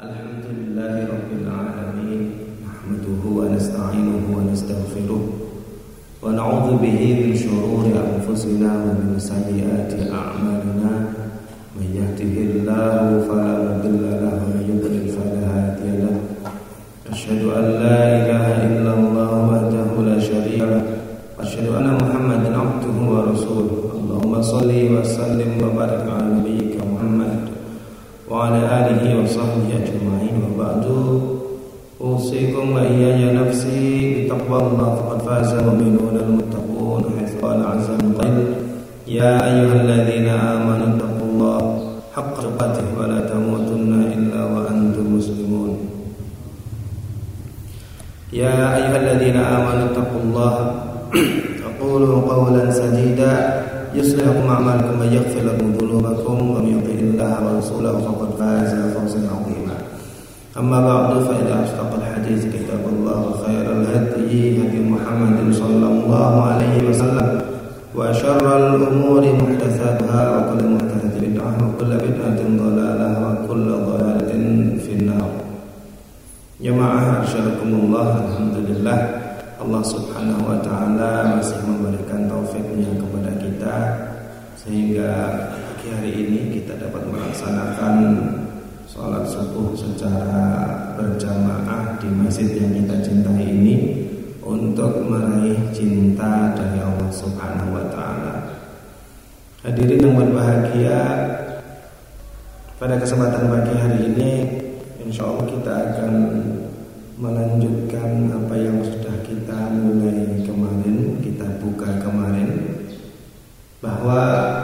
Alhamdulillahi Rabbil Alamin. Nahmaduhu wa nasta'inuhu wa nastaghfiruh wa na'udzu bihi min shururi anfusina wa min sayyiati a'malina. May yahdihillahu fala mudilla lahu wa may yudlil fala hadiya lahu. Asyhadu an la ilaha illallah wahdahu la syarika lahu wa asyhadu anna Muhammadan 'abduhu wa rasuluh. Allahumma shalli wa sallim wa barik 'ala nabiyyika Muhammad wa ala alihi wa sahbihi ajma'in, wa ba'du. Usikum wa iyaya nafsi bitaqwallah faqad faza mu'minuna al-muttaqun. Haitsu qala 'azza wa jalla, ya ayyuhalladzina amanu taqullaha haqqa tuqatih wa la tamutunna illa wa antum muslimun. Ya ayyuhalladzina amanu taqullaha aqulu qawlan sadida yuslih lakum a'malakum wa yaghfir lakum dhunubakum wa may yuti'illaha wa rasulahu faqad faza fawzan 'azima. Amma ba'du, fa inna asdaqal hadits kitabullah wa khairal hadyi hadi Muhammadin sallallahu alaihi wasallam wa syarral umuri muhdatsatuha wa kullu muhdatsatin bid'ah wa kullu bid'atin dhalalah wa kullu dhalalatin finnar. Jamaah rahimakumullah, alhamdulillah Allah Subhanahu wa taala masih memberikan taufiknya kepada kita sehingga pagi hari ini kita dapat melaksanakan salat subuh secara berjamaah di masjid yang kita cintai ini untuk meraih cinta dari Allah Subhanahu wa taala. Hadirin yang berbahagia, pada kesempatan pagi hari ini insyaallah kita akan melanjutkan apa yang sudah kita mulai kemarin, kita buka kemarin, bahwa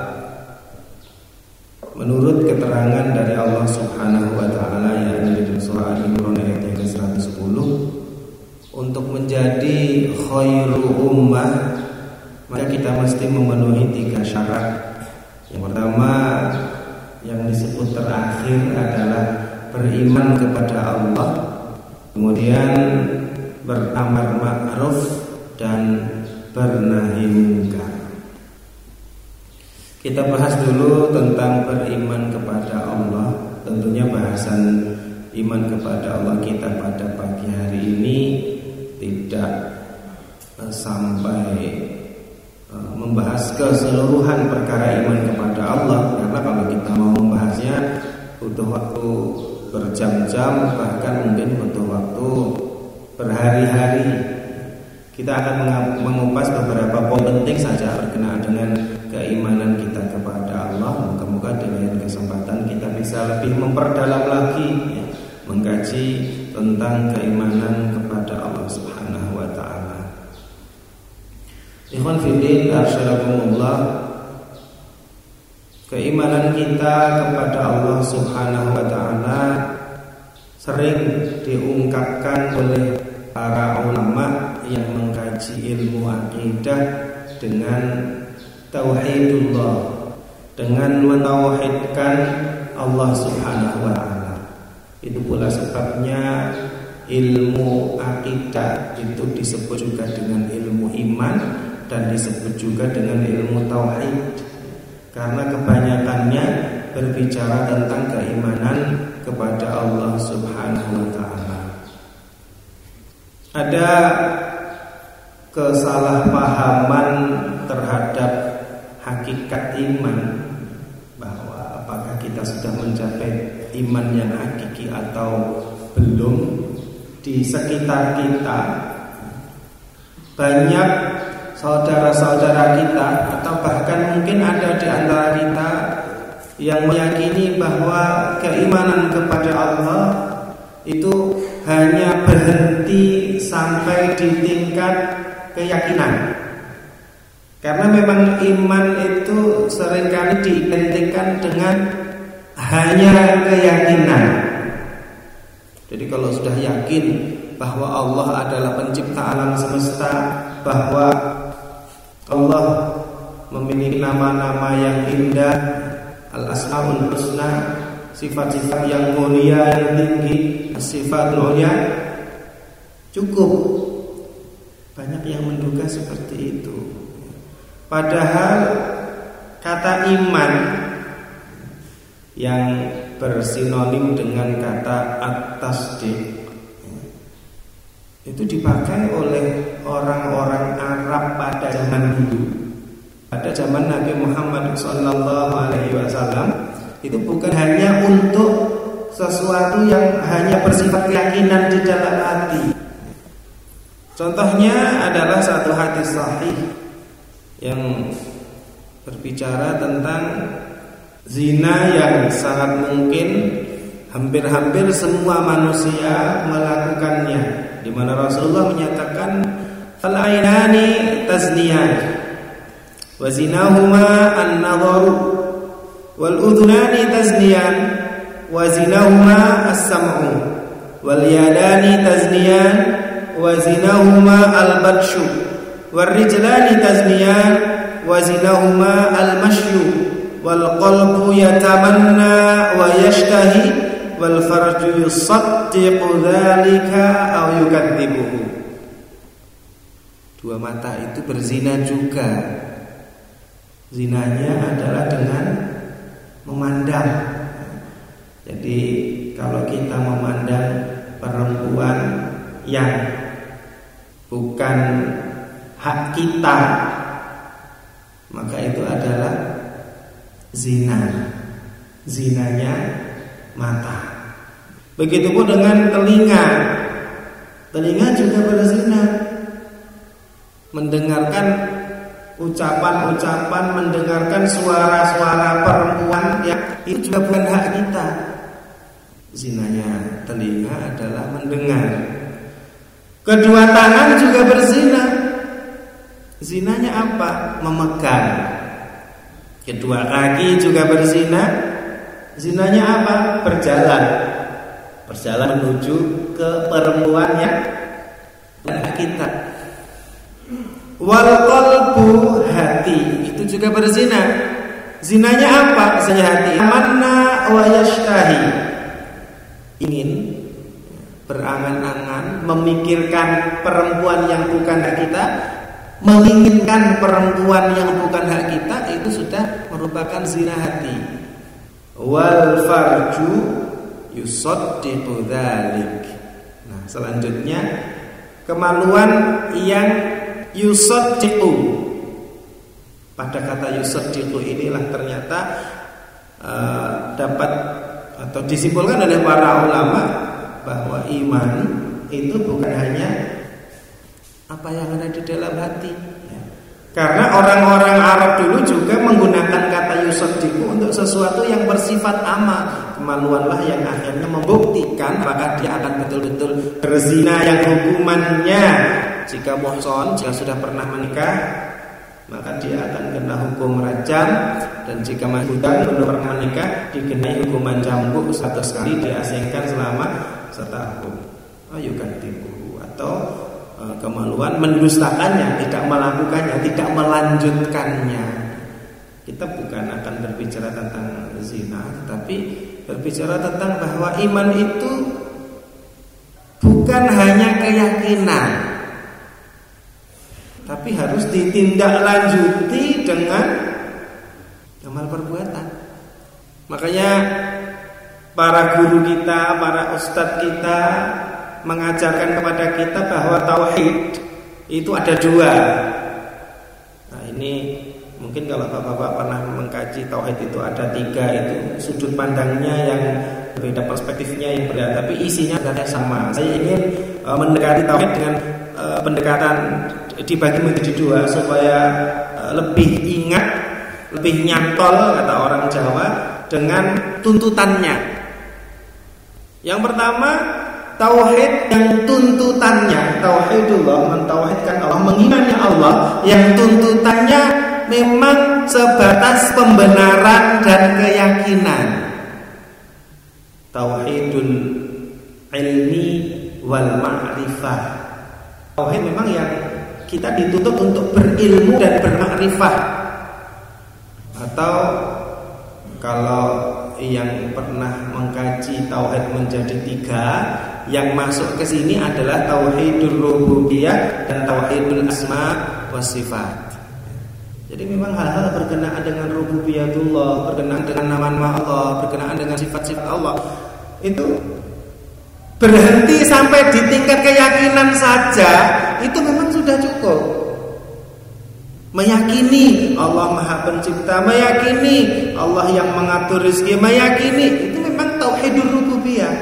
menurut keterangan dari Allah Subhanahu wa taala yang di surah Al-Imran ayat yang ke-110, untuk menjadi khairu ummah maka kita mesti memenuhi 3 syarat. Yang pertama yang disebut terakhir adalah beriman kepada Allah, kemudian beramar ma'ruf dan bernahi munkar. Kita bahas dulu tentang beriman kepada Allah. Tentunya bahasan iman kepada Allah kita pada pagi hari ini tidak sampai membahas keseluruhan perkara iman kepada Allah, karena kalau kita mau membahasnya butuh waktu berjam-jam, bahkan mungkin butuh waktu berhari-hari. Kita akan mengupas beberapa poin penting saja berkenaan dengan keimanan kita kepada Allah. Moga-moga di lain kesempatan kita bisa lebih memperdalam lagi, mengkaji tentang keimanan kepada Allah Subhanahu wa taala. Ikhwan fillah, arsyakumullah. Keimanan kita kepada Allah Subhanahu wa taala sering diungkapkan oleh para ulama yang mengkaji ilmu akidah dengan tauhidullah, dengan mentauhidkan Allah Subhanahu wa taala. Itu pula sebabnya ilmu akidah itu disebut juga dengan ilmu iman dan disebut juga dengan ilmu tauhid, karena kebanyakannya berbicara tentang keimanan kepada Allah Subhanahu wa taala. Ada kesalahpahaman terhadap hakikat iman, bahwa apakah kita sudah mencapai iman yang hakiki atau belum. Di sekitar kita banyak saudara-saudara kita, atau bahkan mungkin ada di antara kita yang meyakini bahwa keimanan kepada Allah itu hanya berhenti sampai di tingkat keyakinan. Karena memang iman itu seringkali diidentikan dengan hanya keyakinan. Jadi kalau sudah yakin bahwa Allah adalah pencipta alam semesta, bahwa Allah memiliki nama-nama yang indah, al-asmaul husna, sifat-sifat yang mulia, yang tinggi, sifat mulia, cukup. Banyak yang menduga seperti itu. Padahal kata iman yang bersinonim dengan kata at-tasdiq. Itu dipakai oleh orang-orang Arab pada zaman dulu. Pada zaman Nabi Muhammad SAW itu bukan hanya untuk sesuatu yang hanya bersifat keyakinan di dalam hati. Contohnya adalah satu hadis sahih yang berbicara tentang zina yang sangat mungkin hampir-hampir semua manusia melakukannya, di mana Rasulullah menyatakan al-ainani tazniyan wa zinahuma an-nadharu wal udhunani tazniyan wa zinahuma as-sam'u wal yadani tazniyan wa zinahuma al-batshu wal rijlani tazniyan wa zinahuma al-mashyu wal qalbu yatamanna wa yashtahi wal farju yusaddiqu dzalika aw yukadzibuhu. Dua mata itu berzina juga. Zinanya adalah dengan memandang. Jadi kalau kita memandang perempuan yang bukan hak kita, maka itu adalah zina. Zinanya mata. Begitupun dengan telinga. Telinga juga berzina. Mendengarkan ucapan-ucapan, mendengarkan suara-suara perempuan yang itu juga bukan hak kita. Zinanya telinga adalah mendengar. Kedua tangan juga berzina. Zinanya apa? Memegang. Kedua kaki juga berzina. Zinanya apa? Berjalan. Berjalan menuju ke perempuan yang kita. Wal qalbu, hati itu juga berzina. Zinanya apa? Zinanya hati. Amanna wa yashtahi, ingin, berangan-angan, memikirkan perempuan yang bukan hak kita, menginginkan perempuan yang bukan hak kita, itu sudah merupakan zina hati. Wal farju yusaddiqu dzalik. Nah, selanjutnya kemaluan yang yusaddiqu. Pada kata yusaddiqu inilah ternyata dapat atau disimpulkan oleh para ulama bahwa iman itu bukan hanya apa yang ada di dalam hati. Karena orang-orang Arab dulu juga menggunakan kata yusaddiqu untuk sesuatu yang bersifat amal. Kemaluanlah yang akhirnya membuktikan maka dia akan betul-betul berzina yang hukumannya, jika muhsan, jika sudah pernah menikah, maka dia akan kena hukum rajam, dan jika masih belum pernah menikah dikenai hukuman cambuk 100 kali, diasingkan selama setahun. Ayukan tipu atau kemaluan mendustakannya, tidak melakukannya, tidak melanjutkannya. Kita bukan akan berbicara tentang zina, tetapi berbicara tentang bahwa iman itu bukan hanya keyakinan, tapi harus ditindaklanjuti dengan amal perbuatan. Makanya para guru kita, para ustadz kita mengajarkan kepada kita bahwa tauhid itu ada dua. Nah, ini mungkin kalau bapak-bapak pernah mengkaji tauhid itu ada 3, itu sudut pandangnya yang berbeda, perspektifnya yang berbeda, tapi isinya adalah sama. Saya ingin mendekati tauhid dengan pendekatan dibagi menjadi 2 supaya lebih ingat, lebih nyantol kata orang Jawa dengan tuntutannya. Yang pertama, tauhid yang tuntutannya, tauhidullah, mentauhidkan Allah, mengimani Allah, yang tuntutannya memang sebatas pembenaran dan keyakinan. Tauhidul ilmi wal ma'rifah. Tauhid memang yang kita dituntut untuk berilmu dan bermakrifah. Atau kalau yang pernah mengkaji tauhid menjadi 3, yang masuk ke sini adalah tauhidul rububiyah dan tauhidul asma wa sifat. Jadi memang hal-hal berkenaan dengan rububiyatullah, berkenaan dengan nama-nama Allah, berkenaan dengan sifat-sifat Allah, itu berhenti sampai di tingkat keyakinan saja, itu memang sudah cukup. Meyakini Allah Maha Pencipta, meyakini Allah yang mengatur rezeki, meyakini, itu memang tauhidur rububiyah.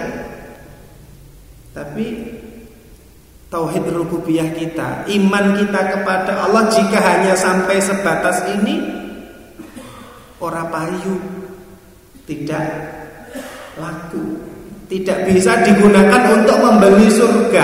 Tapi tauhid rububiyah kita, iman kita kepada Allah jika hanya sampai sebatas ini, ora payu, tidak laku, tidak bisa digunakan untuk membeli surga.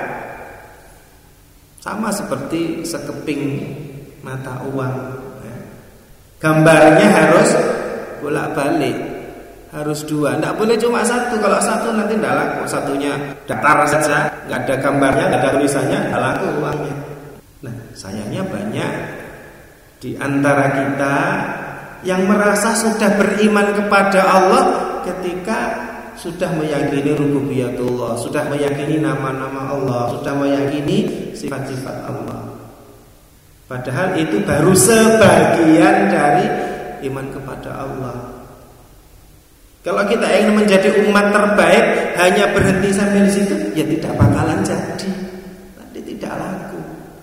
Sama seperti sekeping mata uang, gambarnya harus bolak-balik, harus dua, tidak boleh cuma satu. Kalau satu nanti tidak laku, satunya datar saja, nggak ada gambarnya, nggak ada tulisannya, tidak laku uangnya. Nah, sayangnya banyak di antara kita yang merasa sudah beriman kepada Allah ketika sudah meyakini rububiyatullah, sudah meyakini nama-nama Allah, sudah meyakini sifat-sifat Allah. Padahal itu baru sebagian dari iman kepada Allah. Kalau kita ingin menjadi umat terbaik hanya berhenti sampai di situ, ya tidak bakalan jadi. Nanti tidak laku.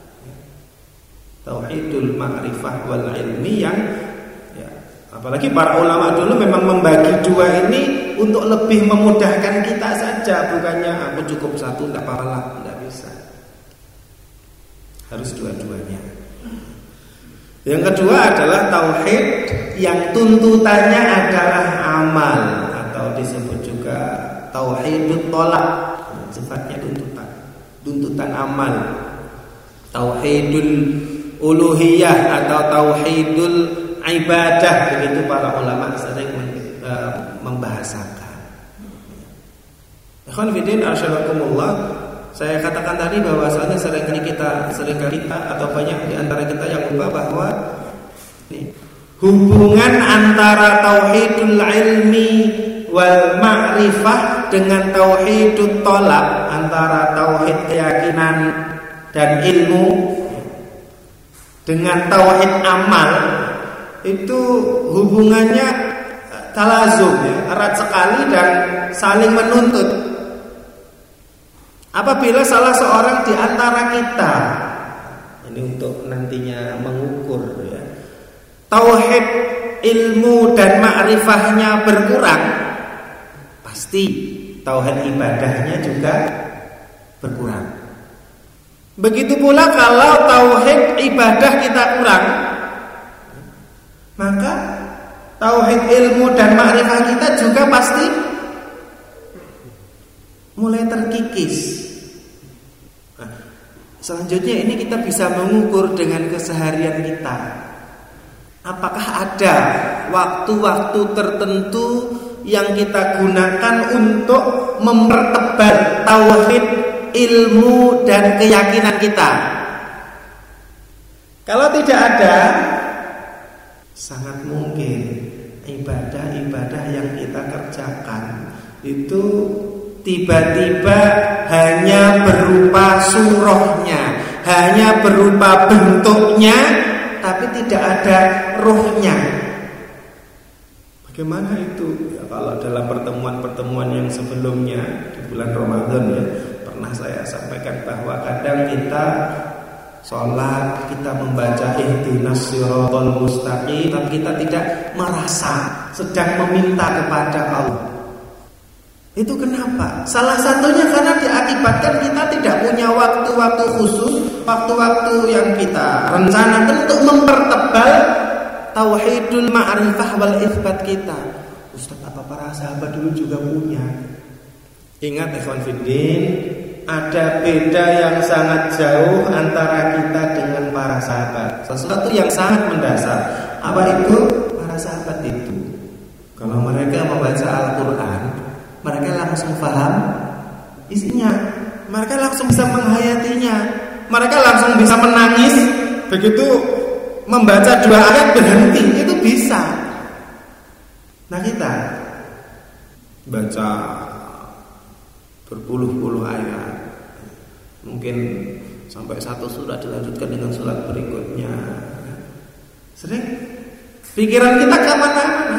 Tauhidul ma'rifah wal ilmi yang ya, apalagi para ulama dulu memang membagi dua ini untuk lebih memudahkan kita saja, bukannya aku cukup satu tidak apa-apa, tidak bisa. Harus dua-duanya. Yang kedua adalah tauhid yang tuntutannya adalah amal, atau disebut juga tauhidut tolak, sifatnya tuntutan amal. Tauhidul uluhiyah atau tauhidul ibadah, begitu para ulama sering membahasakan. Ikhwan fillah asyhadakumullah, saya katakan tadi bahwasanya seringkali kita atau banyak di antara kita yang lupa bahwa hubungan antara tauhidul ilmi wal ma'rifah dengan tauhidut tolak, antara tauhid keyakinan dan ilmu dengan tauhid amal, itu hubungannya talazum, ya, erat sekali dan saling menuntut. Apabila salah seorang di antara kita, ini untuk nantinya mengukur, ya, tauhid ilmu dan ma'rifahnya berkurang, pasti tauhid ibadahnya juga berkurang. Begitu pula kalau tauhid ibadah kita kurang, maka tauhid ilmu dan ma'rifah kita juga pasti mulai terkikis. Nah, selanjutnya ini kita bisa mengukur dengan keseharian kita. Apakah ada waktu-waktu tertentu yang kita gunakan untuk mempertebal tauhid, ilmu dan keyakinan kita? Kalau tidak ada, sangat mungkin ibadah-ibadah yang kita kerjakan itu tiba-tiba hanya berupa surahnya, hanya berupa bentuknya, tapi tidak ada ruhnya. Bagaimana itu? Ya, kalau dalam pertemuan-pertemuan yang sebelumnya di bulan Ramadan, ya, pernah saya sampaikan bahwa kadang kita sholat, kita membaca ihdinas siratal mustaqim, tapi kita tidak merasa sedang meminta kepada Allah. Itu kenapa? Salah satunya karena diakibatkan kita tidak punya waktu-waktu khusus, waktu-waktu yang kita rencanakan untuk mempertebal tauhidul ma'rifah wal itsbat kita. Ustaz, apa para sahabat dulu juga punya? Ingat ikhwan fiddin, ada beda yang sangat jauh antara kita dengan para sahabat. Sesuatu yang sangat mendasar. Apa itu? Para sahabat itu, kalau mereka membaca Al-Quran, mereka langsung paham isinya, mereka langsung bisa menghayatinya, mereka langsung bisa menangis begitu membaca 2 ayat berhenti, itu bisa. Nah, kita baca berpuluh-puluh ayat, mungkin sampai 1 surat dilanjutkan dengan surat berikutnya, Sering pikiran kita kemana-mana,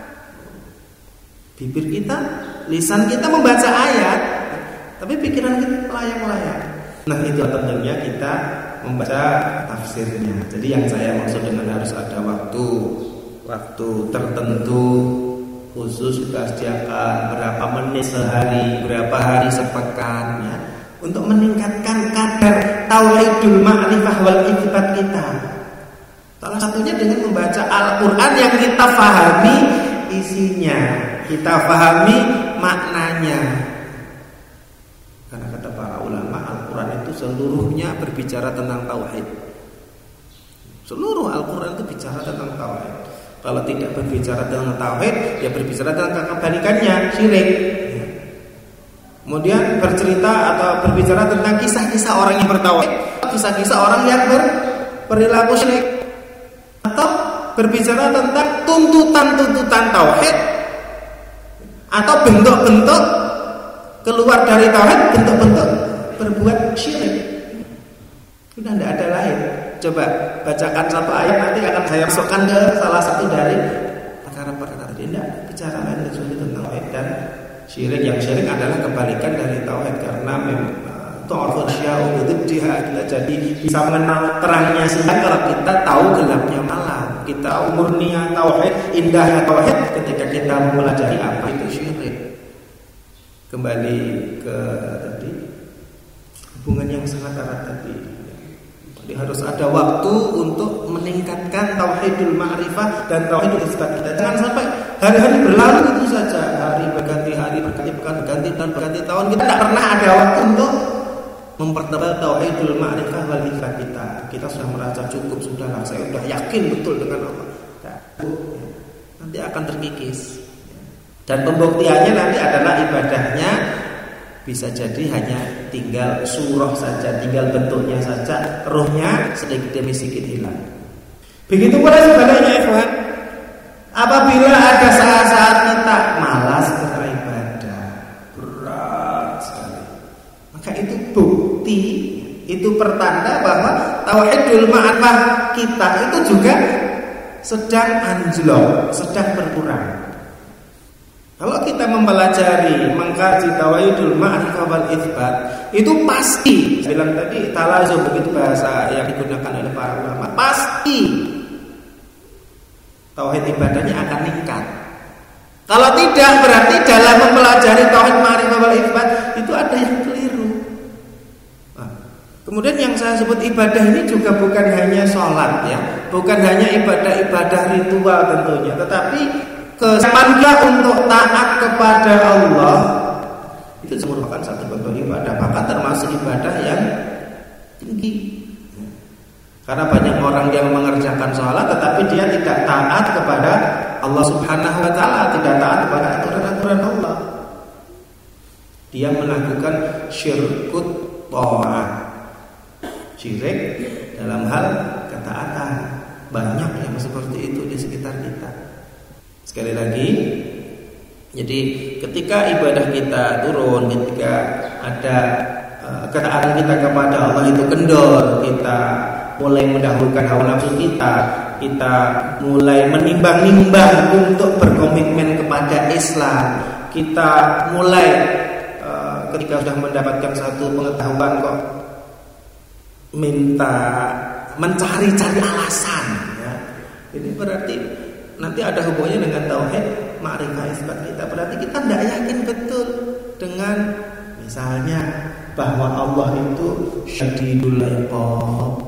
bibir kita, lisan kita membaca ayat, tapi pikiran kita melayang-layang. Nah itu tentunya kita membaca tafsirnya. Jadi yang saya maksud dengan harus ada waktu tertentu khusus kita sediakan berapa menit sehari, berapa hari sepekan ya, untuk meningkatkan kadar tauhidul ma'rifah wal itsbat kita. Salah satunya dengan membaca Al-Quran yang kita pahami isinya, kita pahami maknanya. Karena kata para ulama, Al-Quran itu seluruhnya berbicara tentang tauhid. Seluruh Al-Quran itu bicara tentang tauhid. Kalau tidak berbicara tentang tauhid, ya berbicara tentang kebalikannya, syirik. Kemudian bercerita atau berbicara tentang kisah-kisah orang yang bertauhid, kisah-kisah orang yang berperilaku syirik, atau berbicara tentang tuntutan-tuntutan tauhid, atau bentuk-bentuk keluar dari tauhid, bentuk-bentuk berbuat syirik. Sudah tidak ada lain. Coba bacakan satu ayat, nanti akan saya masukkan ke salah satu dari perkara-perkara tadi. Tidak bicara lain kecuali tentang tauhid dan syirik. Yang syirik adalah kebalikan dari tauhid, karena memang kita jadi bisa mengenal terangnya siang kalau kita tahu gelapnya malam. Kita murninya tauhid, indahnya tauhid ketika kita mempelajari apa itu syirik. Kembali ke tadi, hubungan yang sangat erat tadi. Jadi harus ada waktu untuk meningkatkan tauhidul ma'rifah dan tauhidul itsbat kita. Jangan sampai hari-hari berlalu itu saja, hari berganti hari, berganti pekan, berganti tahun, berganti tahun, kita tidak pernah ada waktu untuk mempertebal tauhidul ma'rifah wal itsbat kita. Kita sudah merasa cukup, sudahlah, saya sudah yakin betul dengan Allah. Nanti akan terkikis. Dan pembuktiannya nanti adalah ibadahnya bisa jadi hanya tinggal surah saja, tinggal bentuknya saja, rohnya sedikit demi sedikit hilang. Begitu pula sebaliknya, ikhwan. Apabila ada saat-saat kita malas beribadah, berat sekali, maka itu bukti, itu pertanda bahwa tauhidul ma'rifah kita itu juga sedang anjlok, sedang berkurang. Kalau kita mempelajari, mengkaji tauhidul ma'rifah wal itsbat, itu pasti, saya bilang tadi talazum, begitu bahasa yang digunakan oleh para ulama, pasti tauhid ibadahnya akan meningkat. Kalau tidak, berarti dalam mempelajari tauhid ma'rifah wal itsbat itu ada yang keliru. Nah, kemudian yang saya sebut ibadah ini juga bukan hanya sholat ya, bukan hanya ibadah-ibadah ritual tentunya, tetapi kesiapan kita untuk taat kepada Allah itu merupakan satu bentuk ibadah, bahkan termasuk ibadah yang tinggi. Karena banyak orang yang mengerjakan sholat tetapi dia tidak taat kepada Allah Subhanahu wa ta'ala, tidak taat kepada aturan-aturan Allah. Dia melakukan syirkut ta'ah, syirik dalam hal ketaatan. Banyak yang seperti itu di sekitar kita. Sekali lagi, jadi ketika ibadah kita turun, ketika ada ketaatan kita kepada Allah itu kendor, kita mulai mendahulukan hawa nafsu kita mulai menimbang-nimbang untuk berkomitmen kepada Islam, kita mulai ketika sudah mendapatkan satu pengetahuan kok minta mencari-cari alasan ya. Ini berarti nanti ada hubungannya dengan tauhid ma'rifah itsbat kita. Berarti kita tidak yakin betul dengan misalnya bahwa Allah itu syadidul iqab.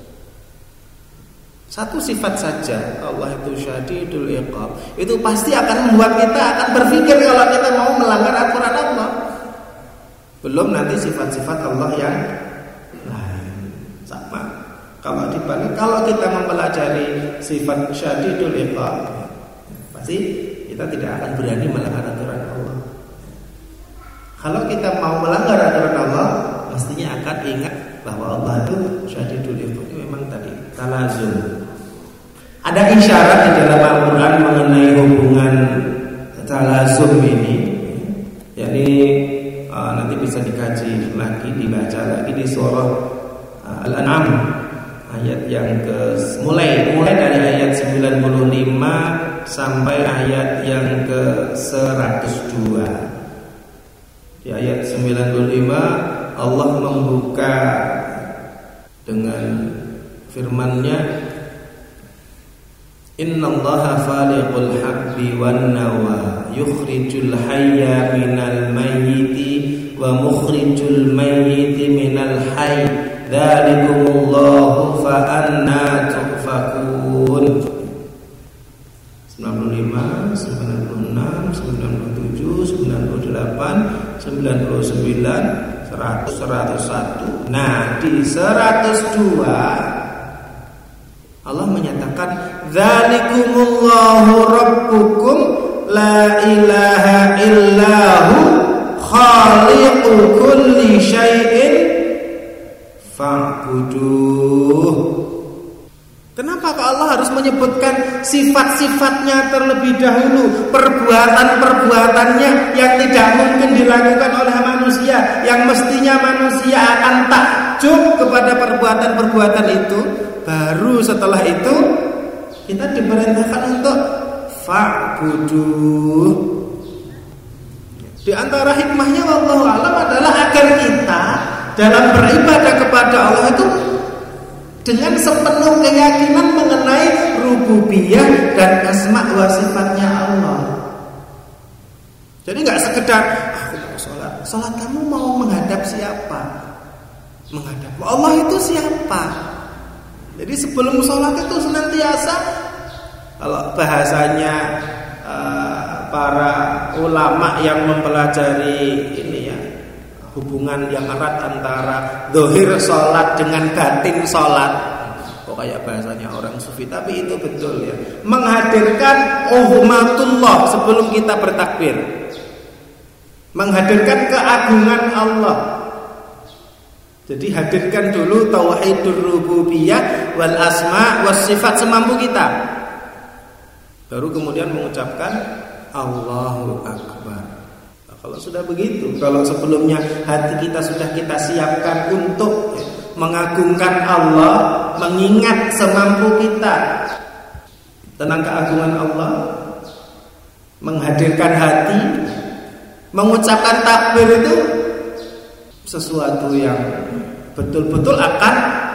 Satu sifat saja, Allah itu syadidul iqab, itu pasti akan membuat kita akan berpikir kalau kita mau melanggar aturan Allah. Belum nanti sifat-sifat Allah yang lain. Sama. Kalau dibalik, kalau kita mempelajari sifat syadidul iqab, pasti kita tidak akan berani melanggar aturan Allah. Kalau kita mau melanggar aturan Allah, mestinya akan ingat bahwa Allah itu syadidul iqab. Ini memang tadi talazum. Ada isyarat di dalam Al-Quran mengenai hubungan talazum ini. Jadi nanti bisa dikaji lagi, dibaca lagi di surah Al-An'am ayat yang mulai dari ayat 95 sampai ayat yang ke 102. Di ayat 95 Allah membuka dengan firman-Nya, Innallaha faliqul habbi wan nawa yukhrijul hayya minal mayyiti wa mukhrijul mayyiti minal hayy dzalikumullahu fa anna tufakun. 95, 96, 97, 98, 99, 100, 101. Nah, di 102 Allah menyatakan dzalikumullahu rabbukum la ilaha illahu khaliqu kulli syai'in fa'buduh. Kenapa kok Allah harus menyebutkan sifat-sifatnya terlebih dahulu, perbuatan-perbuatannya yang tidak mungkin dilakukan oleh manusia, yang mestinya manusia akan takjub kepada perbuatan-perbuatan itu? Baru setelah itu kita diperintahkan untuk fa'buduh. Di antara hikmahnya wallahu a'lam adalah agar kita dalam beribadah kepada Allah itu dengan sepenuh keyakinan mengenai rububiyah dan asma wa sifatnya Allah. Jadi nggak sekedar aku mau sholat. Sholat kamu mau menghadap siapa? Menghadap Allah itu siapa? Jadi sebelum sholat itu senantiasa, kalau bahasanya para ulama yang mempelajari ini ya, hubungan yang erat antara zahir sholat dengan batin sholat. Kok kayak bahasanya orang sufi, tapi itu betul ya. Menghadirkan uhumatullah sebelum kita bertakbir, menghadirkan keagungan Allah. Jadi hadirkan dulu tauhidur rububiyah wal asma was sifat semampu kita. Baru kemudian mengucapkan Allahu Akbar. Nah, kalau sudah begitu, kalau sebelumnya hati kita sudah kita siapkan untuk mengagungkan Allah, mengingat semampu kita tentang keagungan Allah, menghadirkan hati, mengucapkan takbir itu sesuatu yang betul-betul akan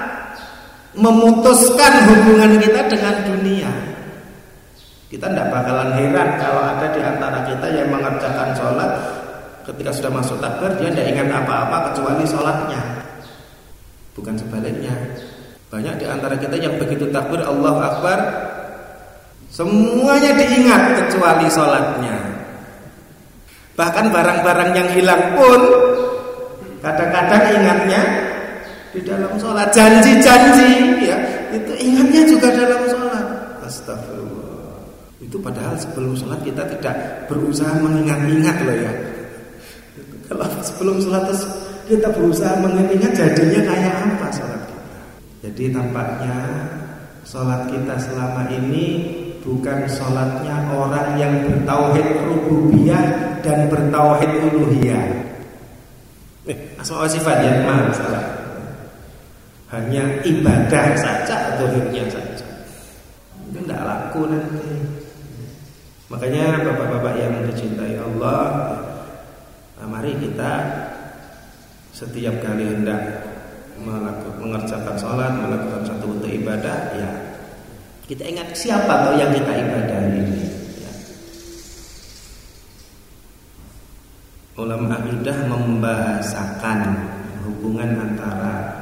memutuskan hubungan kita dengan dunia. Kita tidak bakalan heran kalau ada di antara kita yang mengerjakan sholat, ketika sudah masuk takbir dia tidak ingat apa-apa kecuali sholatnya. Bukan sebaliknya. Banyak di antara kita yang begitu takbir Allahu Akbar, semuanya diingat kecuali sholatnya. Bahkan barang-barang yang hilang pun kadang-kadang ingatnya di dalam sholat. Janji-janji ya, itu ingatnya juga dalam sholat. Astagfirullah. Itu padahal sebelum sholat kita tidak berusaha mengingat-ingat loh ya. Kalau sebelum sholat terus kita berusaha mengingat, jadinya kayak apa sholat kita? Jadi tampaknya sholat kita selama ini bukan sholatnya orang yang bertauhid rububiyah dan bertauhid uluhiyah. Asma wa sifat ya, maaf salah. Hanya ibadah saja, zahirnya saja. Itu tidak laku nanti. Makanya bapak-bapak yang dicintai Allah, mari kita setiap kali hendak mengerjakan sholat, melakukan satu bentuk ibadah, ya kita ingat siapa atau yang kita ibadahi ini. Ya. Ulama akidah membahasakan hubungan antara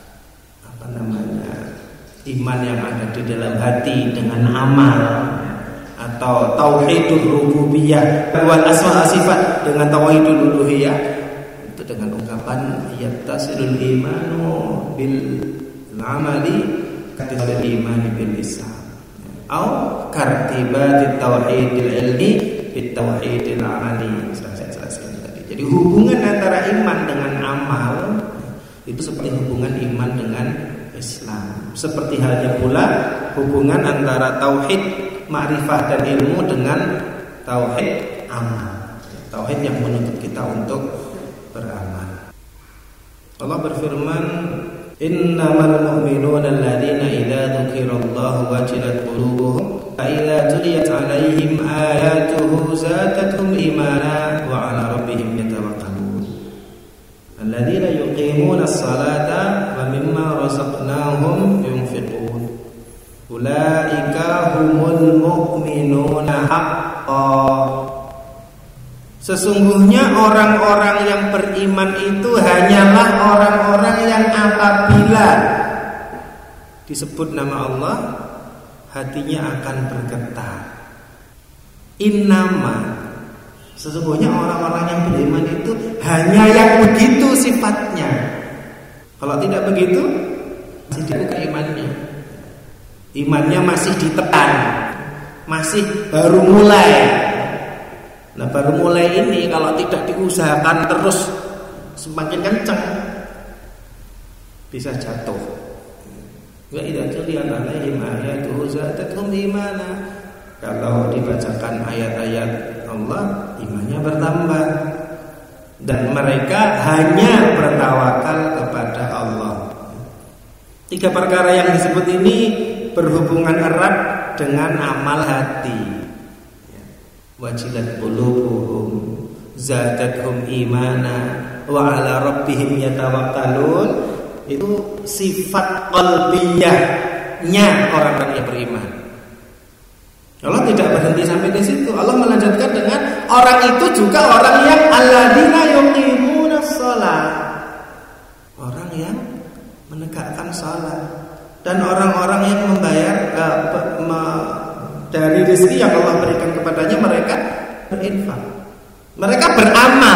iman yang ada di dalam hati dengan amal, atau tauhidur rububiyah wal asma sifat dengan tauhidul uluhiyah, itu dengan ungkapan yattasilul imanu bil amali katil imani bil lisan au kartibatit tauhidil ilmi bit tauhidil amali. Saya jelaskan tadi. Jadi hubungan antara iman dengan amal itu seperti hubungan iman dengan Islam. Seperti halnya pula hubungan antara tauhid ma'rifah dan ilmu dengan tauhid amal. Tauhid yang menuntut kita untuk beramal. Allah berfirman, Innamal mu'minuna alladzina idza dzukirallahu wajilat qulubuhum wa idza tuliyat 'alaihim ayatuhu zadatuhum imana wa 'ala rabbihim yatawakkalun. Alladzina yuqimuna as-salata wa mimma razaqnahum yunfiqun. Ulaika humul mu'minuna haqqan. Sesungguhnya orang-orang yang beriman itu hanyalah orang-orang yang apabila disebut nama Allah hatinya akan bergetar. Innama, sesungguhnya orang-orang yang beriman itu hanya yang begitu sifatnya. Kalau tidak begitu masih dibuka imannya. Imannya masih ditekan, masih baru mulai. Nah baru mulai ini kalau tidak diusahakan terus semakin kencang bisa jatuh. Wa idza tuliyat 'alaihim ayatuhu zadatuhum imana. Kalau dibacakan ayat-ayat Allah, imannya bertambah dan mereka hanya bertawakal kepada Allah. 3 perkara yang disebut ini berhubungan erat dengan amal hati. Wajilat qulubuhum zadatuhum imana wa 'ala rabbihim yatawakkalun. Itu sifat qalbiyahnya orang-orang yang beriman. Allah tidak berhenti sampai di situ. Allah melanjutkan dengan orang itu juga orang yang alladzina yuqimunas shalah. Orang yang menegakkan salat dan orang-orang yang membayar dari rezeki yang Allah berikan kepadanya mereka berinfak. Mereka beramal.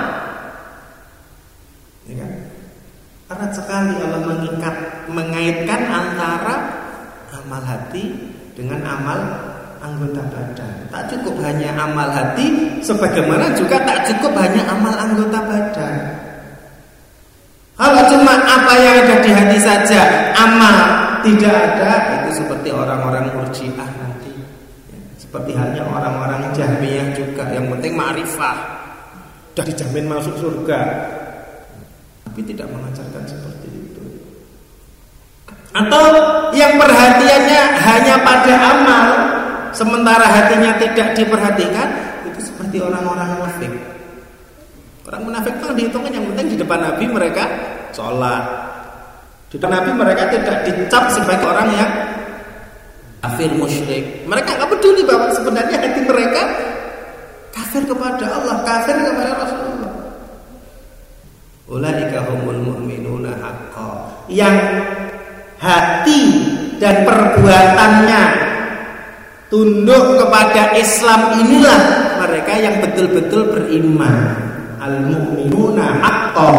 Ya kan? Erat sekali Allah mengaitkan antara amal hati dengan amal anggota badan. Tak cukup hanya amal hati, sebagaimana juga tak cukup hanya amal anggota badan. Kalau cuma apa yang ada di hati saja, amal tidak ada, itu seperti orang-orang Murji'ah nanti. Seperti halnya orang-orang Jahmiyah juga, yang penting ma'rifah, sudah dijamin masuk surga, tapi tidak mengajarkan seperti itu. Atau yang perhatiannya hanya pada amal, sementara hatinya tidak diperhatikan, itu seperti orang-orang munafik. Orang munafik itu dihitungkan yang penting di depan Nabi mereka sholat, di depan Nabi mereka tidak dicap sebagai orang yang kafir musyrik. Mereka nggak peduli bahwa sebenarnya hati mereka kafir kepada Allah, kafir kepada Rasulullah. Ulaika humul mu'minuna haqqan. Yang hati dan perbuatannya tunduk kepada Islam inilah mereka yang betul-betul beriman. Al-mu'minuna haqqan.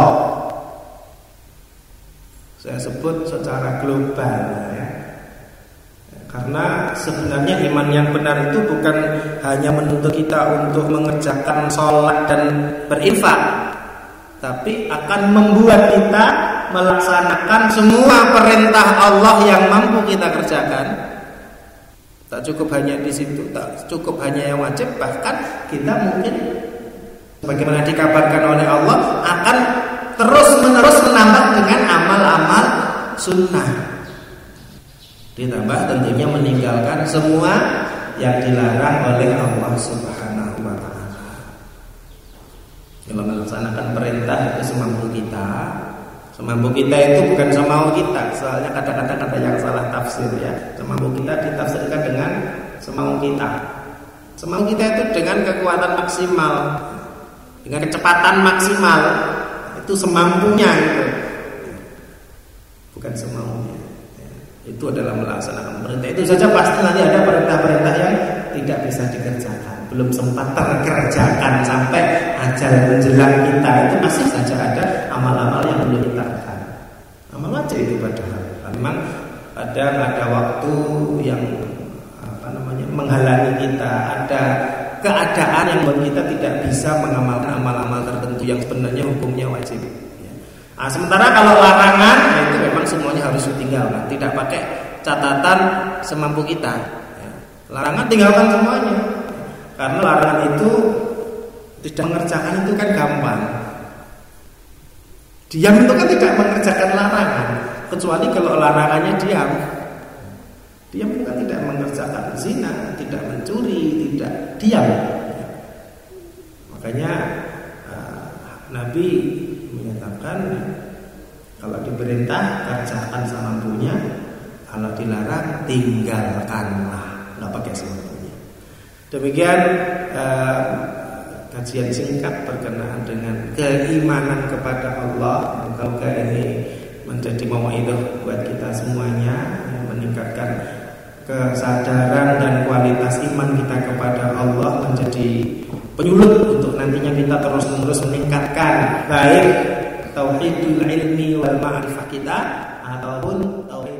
Saya sebut secara global ya. Karena sebenarnya iman yang benar itu bukan hanya menuntut kita untuk mengerjakan sholat dan berinfak, tapi akan membuat kita melaksanakan semua perintah Allah yang mampu kita kerjakan. Tak cukup hanya di situ, tak cukup hanya yang wajib, bahkan kita mungkin bagaimana dikabarkan oleh Allah akan terus-menerus menambah dengan amal-amal sunnah. Ditambah tentunya meninggalkan semua yang dilarang oleh Allah Subhanahu wa ta'ala. Kalau melaksanakan perintah itu semampu kita. Semampu kita itu bukan semau kita. Soalnya kadang-kadang ada yang salah tafsir ya. Semampu kita ditafsirkan dengan semau kita. Semau kita itu dengan kekuatan maksimal, dengan kecepatan maksimal. Itu semampunya gitu. Bukan semaunya. Itu adalah melaksanakan perintah. Itu saja pasti nanti ada perintah-perintah yang tidak bisa dikerjakan, belum sempat terkerjakan sampai ajal menjelang kita. Itu masih saja ada amal-amal yang belum kita lakukan. Amal wajib itu padahal. Memang ada waktu yang menghalangi kita, ada keadaan yang membuat kita tidak bisa mengamalkan amal-amal tertentu yang sebenarnya hukumnya wajib. Nah, sementara kalau larangan itu memang semuanya harus ditinggalkan, tidak pakai catatan semampu kita. Larangan tinggalkan semuanya, karena larangan itu tidak mengerjakan itu kan gampang. Diam itu kan tidak mengerjakan larangan, kecuali kalau larangannya diam. Diam bukan tidak mengerjakan zina, tidak mencuri, tidak diam. Makanya Nabi menyatakan kalau diperintah kerjakan semampunya, kalau dilarang tinggalkanlah, nggak pakai semampunya. Demikian kajian singkat berkenaan dengan keimanan kepada Allah. Semoga ini menjadi mau'idhah buat kita semuanya, meningkatkan kesadaran dan kualitas iman kita kepada Allah, menjadi penyulut untuk nantinya kita terus-menerus meningkatkan baik tauhidul ilmi wal ma'rifah kita ataupun tauhid